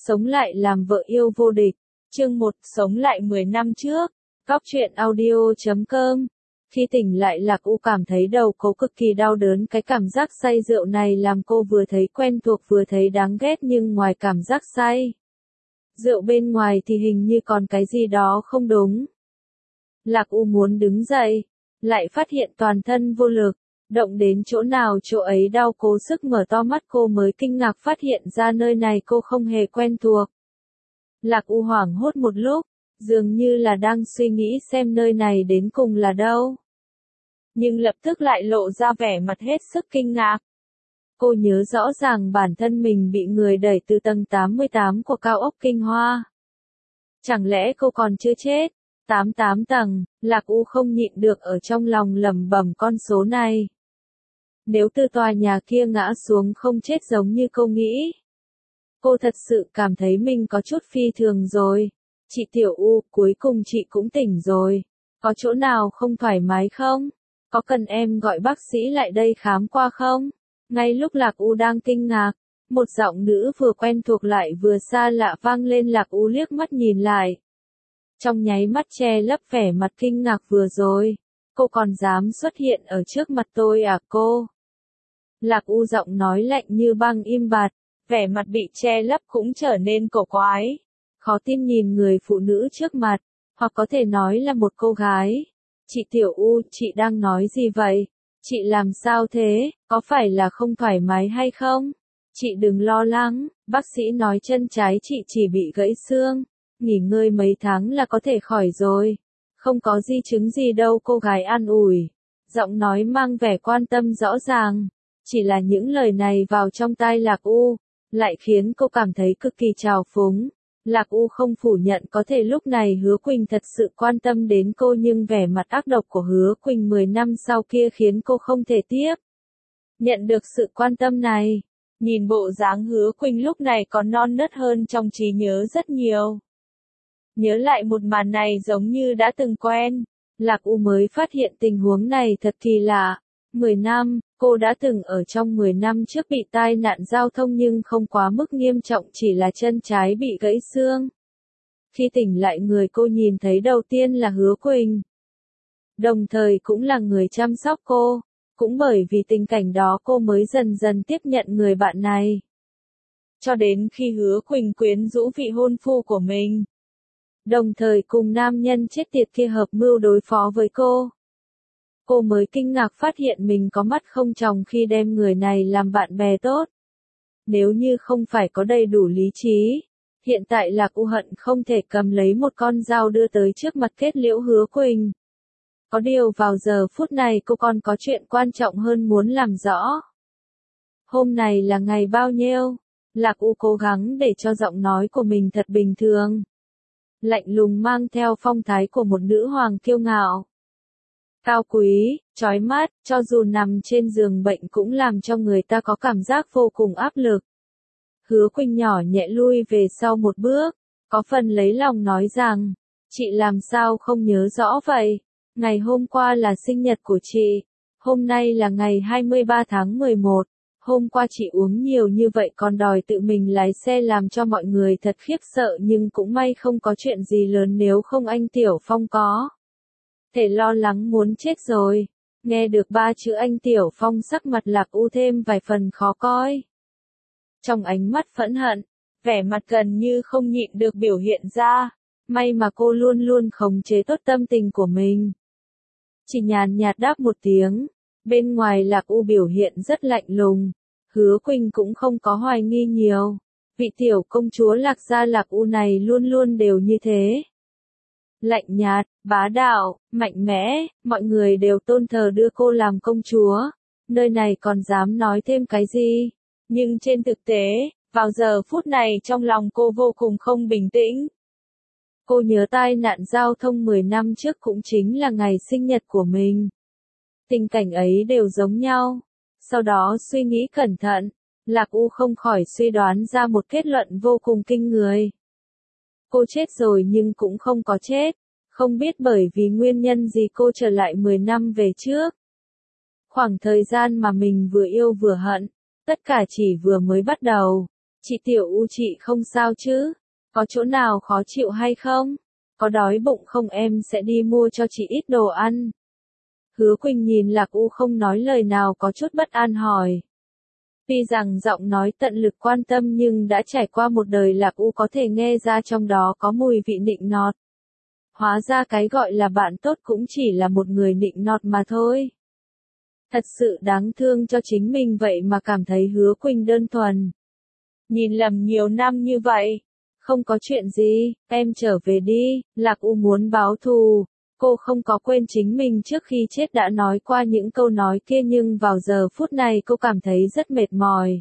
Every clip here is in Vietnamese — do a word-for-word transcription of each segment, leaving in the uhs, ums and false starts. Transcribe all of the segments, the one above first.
Sống lại làm vợ yêu vô địch. Chương một, sống lại mười năm trước. Góc truyện audio chấm com. Khi tỉnh lại Lạc U cảm thấy đầu cô cực kỳ đau đớn, cái cảm giác say rượu này làm cô vừa thấy quen thuộc vừa thấy đáng ghét, nhưng ngoài cảm giác say rượu bên ngoài thì hình như còn cái gì đó không đúng. Lạc U muốn đứng dậy, lại phát hiện toàn thân vô lực, động đến chỗ nào chỗ ấy đau, cố sức mở to mắt cô mới kinh ngạc phát hiện ra nơi này cô không hề quen thuộc. Lạc U hoảng hốt một lúc, dường như là đang suy nghĩ xem nơi này đến cùng là đâu. Nhưng lập tức lại lộ ra vẻ mặt hết sức kinh ngạc. Cô nhớ rõ ràng bản thân mình bị người đẩy từ tầng tám mươi tám của cao ốc Kinh Hoa. Chẳng lẽ cô còn chưa chết? tám mươi tám tầng, Lạc U không nhịn được ở trong lòng lẩm bẩm con số này. Nếu từ tòa nhà kia ngã xuống không chết giống như cô nghĩ, cô thật sự cảm thấy mình có chút phi thường rồi. Chị Tiểu U, cuối cùng chị cũng tỉnh rồi. Có chỗ nào không thoải mái không? Có cần em gọi bác sĩ lại đây khám qua không? Ngay lúc Lạc U đang kinh ngạc, một giọng nữ vừa quen thuộc lại vừa xa lạ vang lên. Lạc U liếc mắt nhìn lại. Trong nháy mắt che lấp vẻ mặt kinh ngạc vừa rồi. Cô còn dám xuất hiện ở trước mặt tôi à cô? Lạc U giọng nói lạnh như băng im bặt, vẻ mặt bị che lấp cũng trở nên cổ quái. Khó tin nhìn người phụ nữ trước mặt, hoặc có thể nói là một cô gái. Chị Tiểu U, chị đang nói gì vậy? Chị làm sao thế, có phải là không thoải mái hay không? Chị đừng lo lắng, bác sĩ nói chân trái chị chỉ bị gãy xương, nghỉ ngơi mấy tháng là có thể khỏi rồi. Không có di chứng gì đâu, cô gái an ủi. Giọng nói mang vẻ quan tâm rõ ràng. Chỉ là những lời này vào trong tai Lạc U, lại khiến cô cảm thấy cực kỳ trào phúng. Lạc U không phủ nhận có thể lúc này Hứa Quỳnh thật sự quan tâm đến cô, nhưng vẻ mặt ác độc của Hứa Quỳnh mười năm sau kia khiến cô không thể tiếp nhận được sự quan tâm này. Nhìn bộ dáng Hứa Quỳnh lúc này còn non nớt hơn trong trí nhớ rất nhiều. Nhớ lại một màn này giống như đã từng quen, Lạc U mới phát hiện tình huống này thật kỳ lạ. mười năm, cô đã từng ở trong mười năm trước bị tai nạn giao thông nhưng không quá mức nghiêm trọng, chỉ là chân trái bị gãy xương. Khi tỉnh lại người cô nhìn thấy đầu tiên là Hứa Quỳnh. Đồng thời cũng là người chăm sóc cô, cũng bởi vì tình cảnh đó cô mới dần dần tiếp nhận người bạn này. Cho đến khi Hứa Quỳnh quyến rũ vị hôn phu của mình, đồng thời cùng nam nhân chết tiệt kia hợp mưu đối phó với cô. Cô mới kinh ngạc phát hiện mình có mắt không tròng khi đem người này làm bạn bè tốt. Nếu như không phải có đầy đủ lý trí, hiện tại Lạc U hận không thể cầm lấy một con dao đưa tới trước mặt kết liễu Hứa Quỳnh. Có điều vào giờ phút này cô còn có chuyện quan trọng hơn muốn làm rõ. Hôm này là ngày bao nhiêu? Lạc U cố gắng để cho giọng nói của mình thật bình thường, lạnh lùng mang theo phong thái của một nữ hoàng kiêu ngạo. Cao quý, chói mắt, cho dù nằm trên giường bệnh cũng làm cho người ta có cảm giác vô cùng áp lực. Hứa Quỳnh nhỏ nhẹ lui về sau một bước, có phần lấy lòng nói rằng, chị làm sao không nhớ rõ vậy? Ngày hôm qua là sinh nhật của chị, hôm nay là ngày hai mươi ba tháng mười một, hôm qua chị uống nhiều như vậy còn đòi tự mình lái xe làm cho mọi người thật khiếp sợ, nhưng cũng may không có chuyện gì lớn, nếu không anh Tiểu Phong có thể lo lắng muốn chết rồi. Nghe được ba chữ anh Tiểu Phong, sắc mặt Lạc U thêm vài phần khó coi. Trong ánh mắt phẫn hận, vẻ mặt gần như không nhịn được biểu hiện ra. May mà cô luôn luôn khống chế tốt tâm tình của mình. Chỉ nhàn nhạt đáp một tiếng. Bên ngoài Lạc U biểu hiện rất lạnh lùng. Hứa Quỳnh cũng không có hoài nghi nhiều. Vị tiểu công chúa Lạc gia Lạc U này luôn luôn đều như thế. Lạnh nhạt, bá đạo, mạnh mẽ, mọi người đều tôn thờ đưa cô làm công chúa. Nơi này còn dám nói thêm cái gì? Nhưng trên thực tế, vào giờ phút này trong lòng cô vô cùng không bình tĩnh. Cô nhớ tai nạn giao thông mười năm trước cũng chính là ngày sinh nhật của mình. Tình cảnh ấy đều giống nhau. Sau đó suy nghĩ cẩn thận, Lạc U không khỏi suy đoán ra một kết luận vô cùng kinh người. Cô chết rồi nhưng cũng không có chết. Không biết bởi vì nguyên nhân gì cô trở lại mười năm về trước. Khoảng thời gian mà mình vừa yêu vừa hận, tất cả chỉ vừa mới bắt đầu. Chị Tiểu U, chị không sao chứ? Có chỗ nào khó chịu hay không? Có đói bụng không, em sẽ đi mua cho chị ít đồ ăn. Hứa Quỳnh nhìn Lạc U không nói lời nào, có chút bất an hỏi. Tuy rằng giọng nói tận lực quan tâm nhưng đã trải qua một đời, Lạc U có thể nghe ra trong đó có mùi vị nịnh nọt. Hóa ra cái gọi là bạn tốt cũng chỉ là một người nịnh nọt mà thôi. Thật sự đáng thương cho chính mình vậy mà cảm thấy Hứa Quỳnh đơn thuần. Nhìn lầm nhiều năm như vậy. Không có chuyện gì, em trở về đi. Lạc U muốn báo thù. Cô không có quên chính mình trước khi chết đã nói qua những câu nói kia, nhưng vào giờ phút này cô cảm thấy rất mệt mỏi.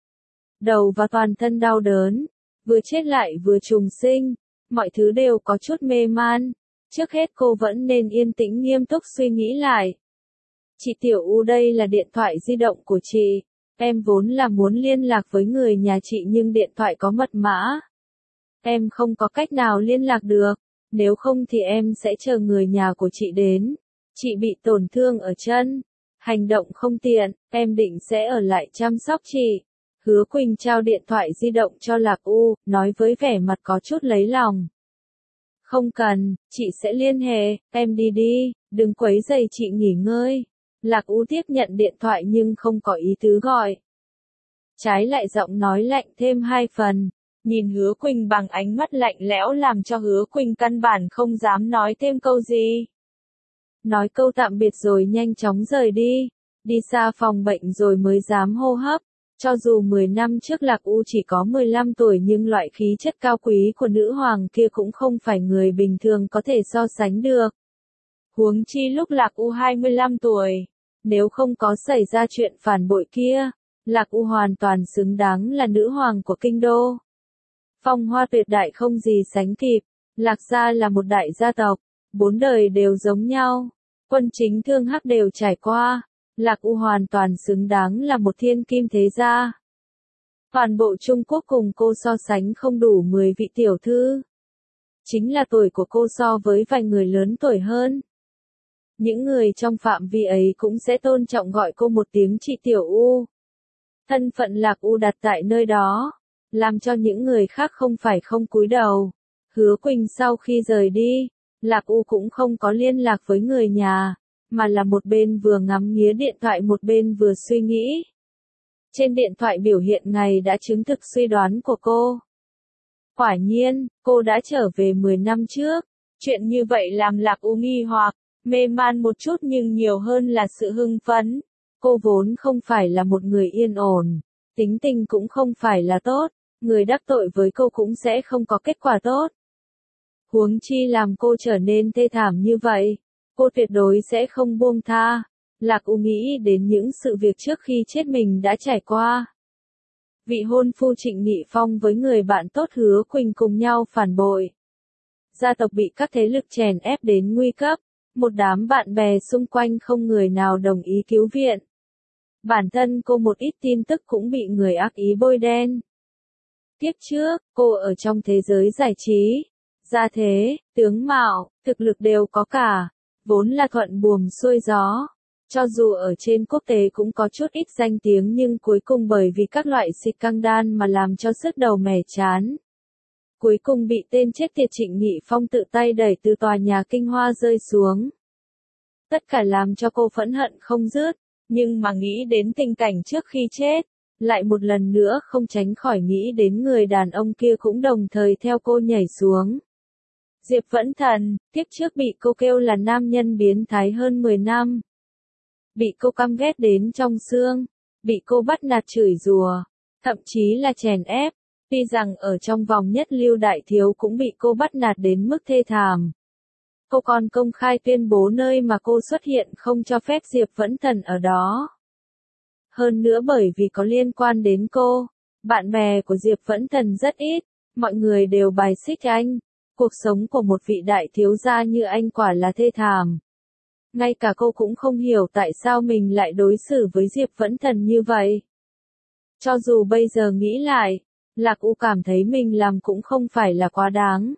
Đầu và toàn thân đau đớn. Vừa chết lại vừa trùng sinh. Mọi thứ đều có chút mê man. Trước hết cô vẫn nên yên tĩnh nghiêm túc suy nghĩ lại. Chị Tiểu U, đây là điện thoại di động của chị. Em vốn là muốn liên lạc với người nhà chị nhưng điện thoại có mật mã. Em không có cách nào liên lạc được. Nếu không thì em sẽ chờ người nhà của chị đến. Chị bị tổn thương ở chân. Hành động không tiện, em định sẽ ở lại chăm sóc chị. Hứa Quỳnh trao điện thoại di động cho Lạc U, nói với vẻ mặt có chút lấy lòng. Không cần, chị sẽ liên hệ, em đi đi, đừng quấy rầy chị nghỉ ngơi. Lạc U tiếp nhận điện thoại nhưng không có ý tứ gọi. Trái lại giọng nói lạnh thêm hai phần. Nhìn Hứa Quỳnh bằng ánh mắt lạnh lẽo làm cho Hứa Quỳnh căn bản không dám nói thêm câu gì. Nói câu tạm biệt rồi nhanh chóng rời đi. Đi xa phòng bệnh rồi mới dám hô hấp. Cho dù mười năm trước Lạc U chỉ có mười lăm tuổi nhưng loại khí chất cao quý của nữ hoàng kia cũng không phải người bình thường có thể so sánh được. Huống chi lúc Lạc U hai mươi lăm tuổi. Nếu không có xảy ra chuyện phản bội kia, Lạc U hoàn toàn xứng đáng là nữ hoàng của kinh đô. Phong hoa tuyệt đại không gì sánh kịp. Lạc gia là một đại gia tộc, bốn đời đều giống nhau. Quân chính thương hắc đều trải qua. Lạc U hoàn toàn xứng đáng là một thiên kim thế gia. Toàn bộ Trung Quốc cùng cô so sánh không đủ mười vị tiểu thư. Chính là tuổi của cô so với vài người lớn tuổi hơn. Những người trong phạm vi ấy cũng sẽ tôn trọng gọi cô một tiếng chị Tiểu U. Thân phận Lạc U đặt tại nơi đó, làm cho những người khác không phải không cúi đầu. Hứa Quỳnh sau khi rời đi, Lạc U cũng không có liên lạc với người nhà, mà là một bên vừa ngắm nghía điện thoại một bên vừa suy nghĩ. Trên điện thoại biểu hiện ngày đã chứng thực suy đoán của cô. Quả nhiên, cô đã trở về mười năm trước. Chuyện như vậy làm Lạc U nghi hoặc, mê man một chút nhưng nhiều hơn là sự hưng phấn. Cô vốn không phải là một người yên ổn, tính tình cũng không phải là tốt, người đắc tội với cô cũng sẽ không có kết quả tốt. Huống chi làm cô trở nên thê thảm như vậy, cô tuyệt đối sẽ không buông tha. Lạc U nghĩ đến những sự việc trước khi chết mình đã trải qua. Vị hôn phu Trịnh Nghị Phong với người bạn tốt Hứa Quỳnh cùng nhau phản bội. Gia tộc bị các thế lực chèn ép đến nguy cấp, một đám bạn bè xung quanh không người nào đồng ý cứu viện. Bản thân cô một ít tin tức cũng bị người ác ý bôi đen. Tiếp trước, cô ở trong thế giới giải trí, gia thế, tướng mạo, thực lực đều có cả, vốn là thuận buồm xuôi gió. Cho dù ở trên quốc tế cũng có chút ít danh tiếng nhưng cuối cùng bởi vì các loại scandal mà làm cho sứt đầu mẻ chán. Cuối cùng bị tên chết tiệt Trịnh Nghị Phong tự tay đẩy từ tòa nhà Kinh Hoa rơi xuống. Tất cả làm cho cô phẫn hận không dứt, nhưng mà nghĩ đến tình cảnh trước khi chết, lại một lần nữa không tránh khỏi nghĩ đến người đàn ông kia cũng đồng thời theo cô nhảy xuống. Diệp Vẫn Thần, tiếp trước bị cô kêu là nam nhân biến thái hơn mười năm. Bị cô căm ghét đến trong xương, bị cô bắt nạt chửi rủa, thậm chí là chèn ép. Tuy rằng ở trong vòng nhất lưu đại thiếu cũng bị cô bắt nạt đến mức thê thảm. Cô còn công khai tuyên bố nơi mà cô xuất hiện không cho phép Diệp Vẫn Thần ở đó. Hơn nữa bởi vì có liên quan đến cô, bạn bè của Diệp Vẫn Thần rất ít, mọi người đều bài xích anh. Cuộc sống của một vị đại thiếu gia như anh quả là thê thảm. Ngay cả cô cũng không hiểu tại sao mình lại đối xử với Diệp Vẫn Thần như vậy. Cho dù bây giờ nghĩ lại, Lạc U cảm thấy mình làm cũng không phải là quá đáng.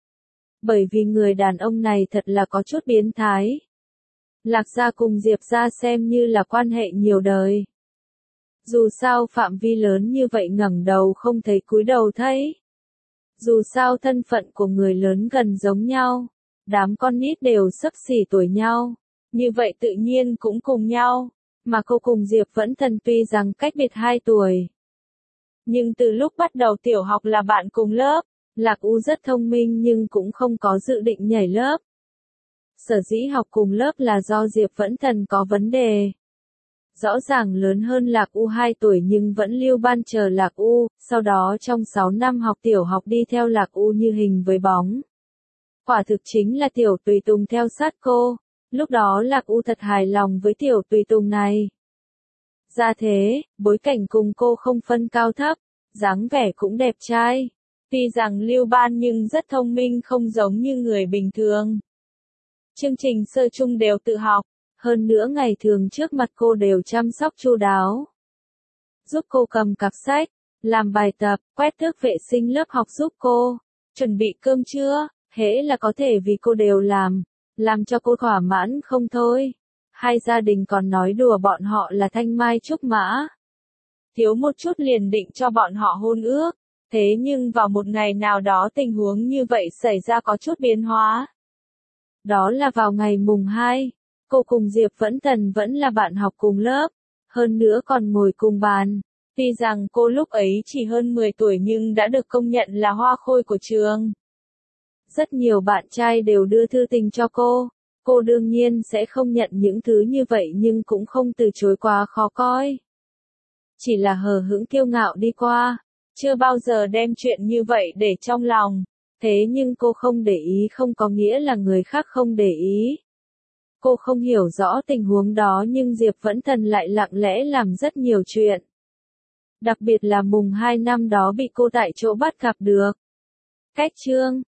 Bởi vì người đàn ông này thật là có chút biến thái. Lạc gia cùng Diệp gia xem như là quan hệ nhiều đời. Dù sao phạm vi lớn như vậy ngẩng đầu không thấy cúi đầu thấy. Dù sao thân phận của người lớn gần giống nhau, đám con nít đều xấp xỉ tuổi nhau, như vậy tự nhiên cũng cùng nhau, mà cô cùng Diệp Vẫn Thần tuy rằng cách biệt hai tuổi. Nhưng từ lúc bắt đầu tiểu học là bạn cùng lớp, Lạc U rất thông minh nhưng cũng không có dự định nhảy lớp. Sở dĩ học cùng lớp là do Diệp Vẫn Thần có vấn đề. Rõ ràng lớn hơn Lạc U hai tuổi nhưng vẫn lưu ban chờ Lạc U, sau đó trong sáu năm học tiểu học đi theo Lạc U như hình với bóng. Quả thực chính là tiểu tùy tùng theo sát cô, lúc đó Lạc U thật hài lòng với tiểu tùy tùng này. Ra thế, bối cảnh cùng cô không phân cao thấp, dáng vẻ cũng đẹp trai. Tuy rằng lưu ban nhưng rất thông minh không giống như người bình thường. Chương trình sơ chung đều tự học. Hơn nữa ngày thường trước mặt cô đều chăm sóc chu đáo. Giúp cô cầm cặp sách, làm bài tập, quét tước vệ sinh lớp học giúp cô, chuẩn bị cơm trưa, hễ là có thể vì cô đều làm, làm cho cô thỏa mãn không thôi. Hai gia đình còn nói đùa bọn họ là thanh mai trúc mã. Thiếu một chút liền định cho bọn họ hôn ước, thế nhưng vào một ngày nào đó tình huống như vậy xảy ra có chút biến hóa. Đó là vào ngày mùng hai. Cô cùng Diệp Vẫn Thần vẫn là bạn học cùng lớp, hơn nữa còn ngồi cùng bàn. Tuy rằng cô lúc ấy chỉ hơn mười tuổi nhưng đã được công nhận là hoa khôi của trường. Rất nhiều bạn trai đều đưa thư tình cho cô, cô đương nhiên sẽ không nhận những thứ như vậy nhưng cũng không từ chối quá khó coi. Chỉ là hờ hững kiêu ngạo đi qua, chưa bao giờ đem chuyện như vậy để trong lòng. Thế nhưng cô không để ý không có nghĩa là người khác không để ý. Cô không hiểu rõ tình huống đó nhưng Diệp Vẫn Thần lại lặng lẽ làm rất nhiều chuyện. Đặc biệt là mùng hai năm đó bị cô tại chỗ bắt gặp được. Cách chương